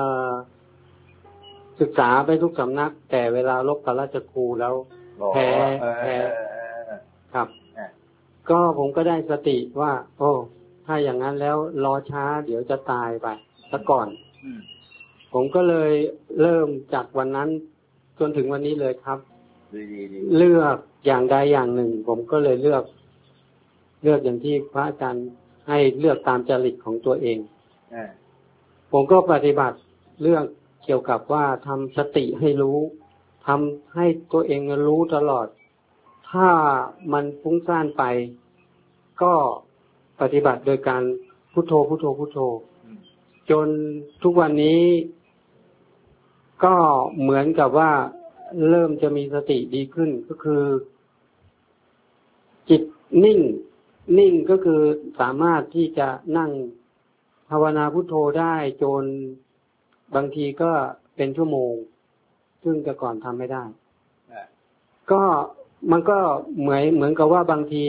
ศึกษาไปทุกสำนักแต่เวลาลบกับราชครูแล้วแพ้ครับก็ผมก็ได้สติว่าโอ้ถ้าอย่างนั้นแล้วรอช้าเดี๋ยวจะตายไปซะก่อนผมก็เลยเริ่มจากวันนั้นจนถึงวันนี้เลยครับเลือกอย่างใดอย่างหนึ่งผมก็เลยเลือกอย่างที่พระอาจารย์ให้เลือกตามจริตของตัวเองผมก็ปฏิบัติเรื่องเกี่ยวกับว่าทำสติให้รู้ทำให้ตัวเองรู้ตลอดถ้ามันฟุ้งซ่านไปก็ปฏิบัติโดยการพุทโธพุทโธพุทโธจนทุกวันนี้ก็เหมือนกับว่าเริ่มจะมีสติดีขึ้นก็คือจิตนิ่งก็คือสามารถที่จะนั่งภาวนาพุทโธได้จนบางทีก็เป็นชั่วโมงซึ่งแต่ก่อนทำไม่ได้ก็มันก็เหมือนกับว่าบางที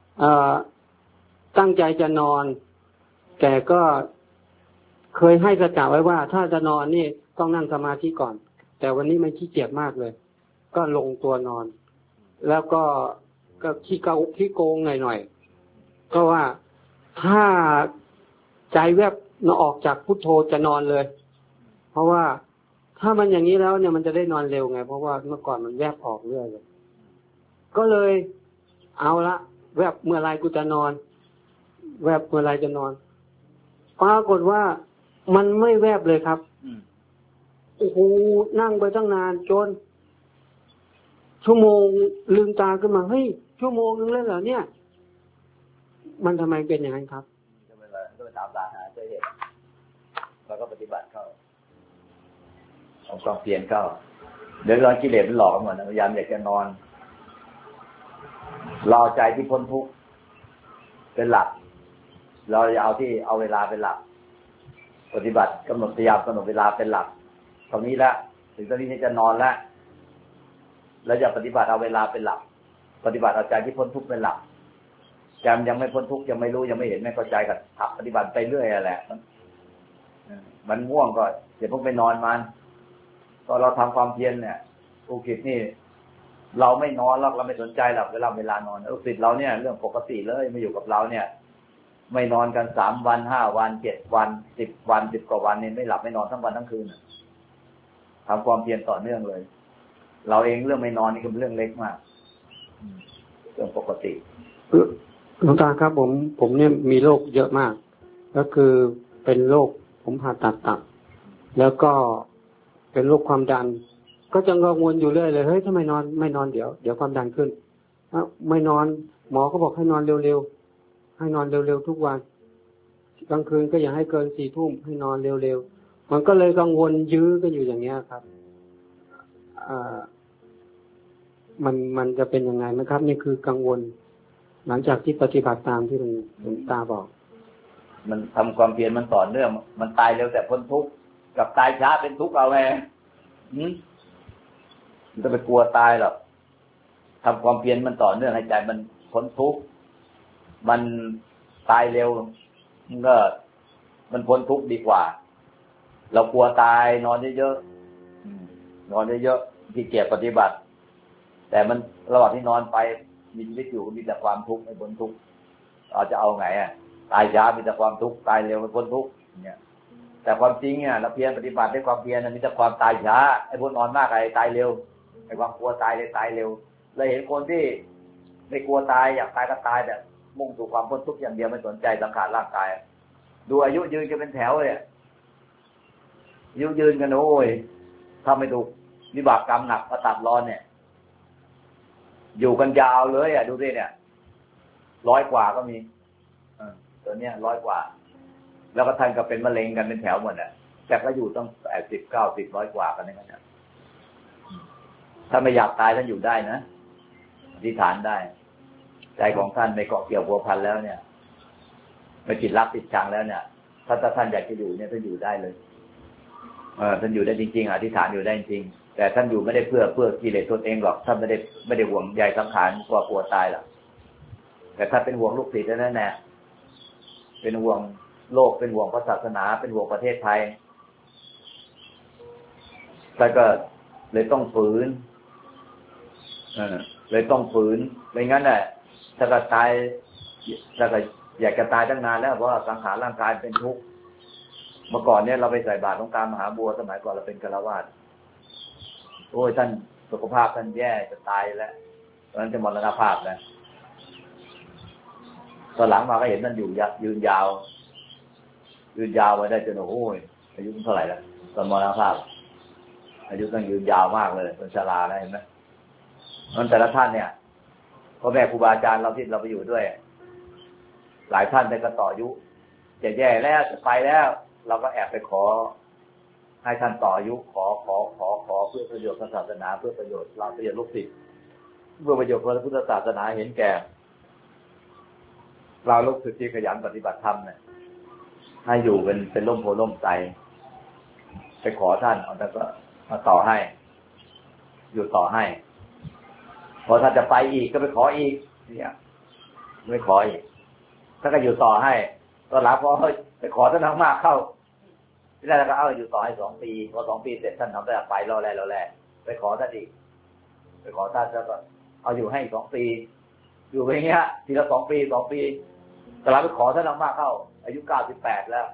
ตั้งใจจะนอนแต่ก็เคยให้สัจจะไว้ว่าถ้าจะนอนนี่ต้องนั่งสมาธิก่อนแต่วันนี้มันขี้เกียจมากเลยก็ลงตัวนอนแล้วก็ขี้โกงหน่อยก็ว่าถ้าใจแวบออกจากพุทโธจะนอนเลยเพราะว่าถ้ามันอย่างนี้แล้วเนี่ยมันจะได้นอนเร็วไงเพราะว่าเมื่อก่อนมันแวบออกเรื่อยเลยก็เลยเอาละแวบเมื่อไรกูจะนอนแวบเมื่อไรจะนอนปรากฏว่ามันไม่แวบเลยครับโอ้โหนั่งไปตั้งนานจนชั่วโมงลืมตาขึ้นมาเฮ้ยชั่วโมงนึงแล้วเหรอเนี่ยมันทำไมเป็นอย่างนั้นครับก็ไปตามตาหาเจอเหตุแล้วก็ปฏิบัติเข้าเอาความเพียรเข้าเดี๋ยวเรากิเลสมันหลอกเหมือนพยายามอยากจะนอนเราใจที่พ้นทุกข์เป็นหลักเราจะเอาเวลาเป็นหลักปฏิบัติกำหนดพยายามกำหนดเวลาเป็นหลักตรงนี้แล้วถึงตอนนี้จะนอนแล้วจะปฏิบัติเอาเวลาเป็นหลักปฏิบัติเอาใจที่พ้นทุกข์เป็นหลักใจยังไม่พ้นทุกข์ยังไม่รู้ยังไม่เห็นไม่เข้าใจกับปฏิบัติไปเรื่อยแหละมันง่วงก็เดี๋ยวพวกไปนอนมันตอนเราทำความเพียรเนี่ยอุกิจนี่เราไม่นอนหรอกเราไม่สนใจหรอกเวลานอนอุกิจเราเนี่ยเรื่องปกติเลยมาอยู่กับเราเนี่ยไม่นอนกัน3 วัน5 วัน7 วัน10 วัน10 กว่าวันนี่ไม่หลับไม่นอนทั้งวันทั้งคืนทำความเพียรต่อเนื่องเลยเราเองเรื่องไม่นอนนี่ก็เป็นเรื่องเล็กมากเรื่องปกติหลวงตาครับผมเนี่ยมีโรคเยอะมากก็คือเป็นโรคผมผ่าตัดตับแล้วก็เป็นโรคความดันก็จะกังวลอยู่เรื่อยเลยเฮ้ยถ้าไม่นอนเดี๋ยวความดันขึ้นไม่นอนหมอก็บอกให้นอนเร็วๆให้นอนเร็วๆทุกวันกลางคืนก็อย่าให้เกิน4 ทุ่มให้นอนเร็วๆมันก็เลยกังวลยื้อกันอยู่อย่างเงี้ยครับมันจะเป็นยังไงไหมครับนี่คือกังวลหลังจากที่ปฏิบัติตามที่หลวงตาบอกมันทำความเพียรมันต่อเนื่องมันตายเร็วแต่พ้นทุกข์กับตายช้าเป็นทุกข์เอาไงมันจะไปกลัวตายหรอกทำความเพียรมันต่อเนื่องให้ใจมันพ้นทุกข์มันตายเร็วมันก็มันพ้นทุกข์ดีกว่าเรากลัวตายนอนเยอะๆนอนเยอะๆที่เกียจปฏิบัติแต่มันระหว่างที่นอนไปมีชีวิตอยู่มีแต่ความทุกข์ไม่พ้นทุกข์เราจะเอาไงตายช้ามีแต่ความทุกข์ตายเร็วไม่พ้นทุกข์เนี่ยแต่ความจริงเนี่ยเราเพียรปฏิบัติด้วยความเพียรมีแต่ความตายช้าไอ้พวกนอนมากไอ้ตายเร็วไอ้ความกลัวตายเลยตายเร็วเลยเห็นคนที่ไม่กลัวตายอยากตายก็ตายแต่มุ่งสู่ความพ้นทุกข์อย่างเดียวไม่สนใจสังขารร่างกายดูอายุยืนกันเป็นแถวเลยอายุยืนกันโอ้ยถ้าไม่ถูกวิบากกรรมหนักมาตัดรอนเนี่ยอยู่กันยาวเลยดูสิเนี่ย100 กว่าก็มีตัวเนี้ย100 กว่าแล้วก็ท่านก็เป็นมะเร็งกันเป็นแถวหมดแต่ก็อยู่ต้อง80 90 100 กว่ากันอย่างนั้นถ้าไม่อยากตายท่านอยู่ได้นะอธิษฐานได้ใจของท่านไม่เกาะเกี่ยวพัวพันแล้วเนี่ยไม่ติดรักติดชังแล้วเนี่ยถ้าท่านอยากจะอยู่เนี่ยท่านอยู่ได้เลยท่านอยู่ได้จริงๆอธิษฐานอยู่ได้จริงแต่ท่านอยู่ไม่ได้เพื่อกิเลสตนเองหรอกท่านไม่ได้ห่วงใยสังขารกลัวตายหรอกแต่ท่านเป็นห่วงลูกศิษย์นั่นแหละเป็นห่วงโลกเป็นห่วงพระศาสนาเป็นห่วงประเทศไทยแต่ก็เลยต้องฝืนเลยต้องฝืนไม่งั้นน่ะถ้าก็ตายถ้าก็อยากจะตายตั้งนานแล้วเพราะสังขารร่างกายเป็นทุกข์เมื่อก่อนเนี่ยเราไปใส่บาตรหลวงตามหาบัวสมัยก่อนเราเป็นฆราวาสโอ้ยท่านสุขภาพท่านแย่จะตายแล้วตอนนั้นจะมรณภาพแล้วตอนหลังมาก็เห็นท่านยืนยาวไว้ได้จนโอ้ยอายุเท่าไหร่แล้วตอนมรณภาพอายุต้องยืนยาวมากเลยเป็นชราแล้วเห็นไหมมันแต่ละท่านเนี่ยพ่อแม่ครูบาอาจารย์เราที่เราไปอยู่ด้วยหลายท่านได้ก็ต่ออายุจะแย่แล้วจะไปแล้วเราก็แอบไปขอให้ท่านต่ออายุขอเพื่อประโยชน์ศาสนาเพื่อประโยชน์เราประโยชน์ลูกศิษย์เพื่อประโยชน์พระพุทธศาสนาเห็นแก่เราลูกศิษย์ที่ขยันปฏิบัติธรรมเนี่ยให้อยู่เป็นร่มโพล่มใจไปขอท่านเอาแต่ก็มาต่อให้อยู่ต่อให้พอท่านจะไปอีกก็ไปขออีกเนี่ยไม่ขออีกถ้าก็อยู่ต่อให้ตอนหลังพอไปขอท่านมากเข้าที่แรกก็เอาอยู่ต่อให้2 ปีพอ2 ปีเสร็จท่านทำได้ไปรอแลไปขอท่านอีกไปขอท่านแล้วก็เอาอยู่ให้2 ปีอยู่ไปอย่างเงี้ยทีละ2 ปีตอนหลังไปขอท่านมากเข้าอายุ98แล้ว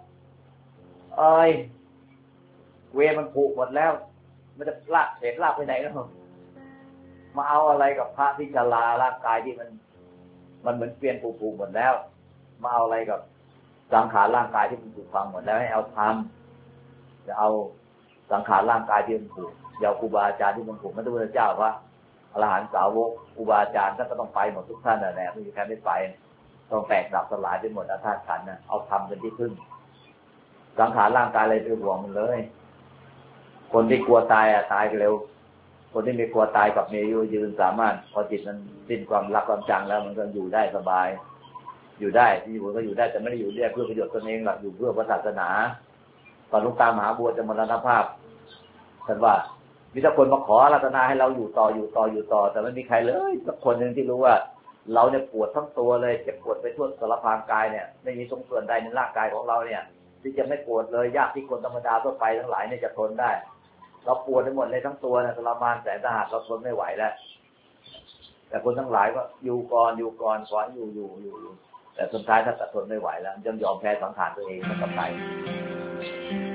เวรมันผูกหมดแล้วมันจะลากไปไหนแล้วมาเอาอะไรกับพระที่ชราร่างกายที่มันเหมือนเปลี่ยนผูกหมดแล้วมาเอาอะไรกับสังขารร่างกายที่มันผูกพังหมดแล้วให้เอาทำจะเอาสังขารร่างกายที่มันผูกอย่าครูบาอาจารย์ที่มันผูกพระพุทธเจ้าว่าอรหันต์สาวกครูบาอาจารย์ท่านก็ต้องไปหมดทุกท่านแหละไม่มีใครไม่ไปต้องแตกดับสลายไปหมดธาตุขันธ์นะเอาทำเป็นที่พึ่งสังขารร่างกายอะไรไปห่วงมันเลยคนที่กลัวตายตายเร็วคนที่ไม่กลัวตายกับมีอายุยืนสามารถพอจิตมันสิ้นความรักความชังแล้วมันก็อยู่ได้สบายอยู่ได้ที่อยู่ก็อยู่ได้แต่ไม่ได้อยู่เพื่อประโยชน์ตนเองหรอกอยู่เพื่อพระศาสนาตอนหลวงตามหาบัวจะมรณภาพท่านว่ามีแต่คนมาขออาราธนาให้เราอยู่ต่อแต่ไม่มีใครเลยสักคนหนึ่งที่รู้ว่าเราเนี่ยปวดทั้งตัวเลยเจ็บปวดไปทั่วสารพางกายเนี่ยไม่มีตรงส่วนใดในร่างกายของเราเนี่ยที่จะไม่ปวดเลยยากที่คนธรรมดาทั่วไปทั้งหลายเนี่ยจะทนได้เราปวดไปหมดเลยทั้งตัวเนี่ยทรมานแสนสาหัสเราทนไม่ไหวแล้วแต่คนทั้งหลายก็อยู่ก่อนอยู่แต่สุดท้ายถ้าทนไม่ไหวแล้วยอมแพ้สังขารตัวเองมันก็ไป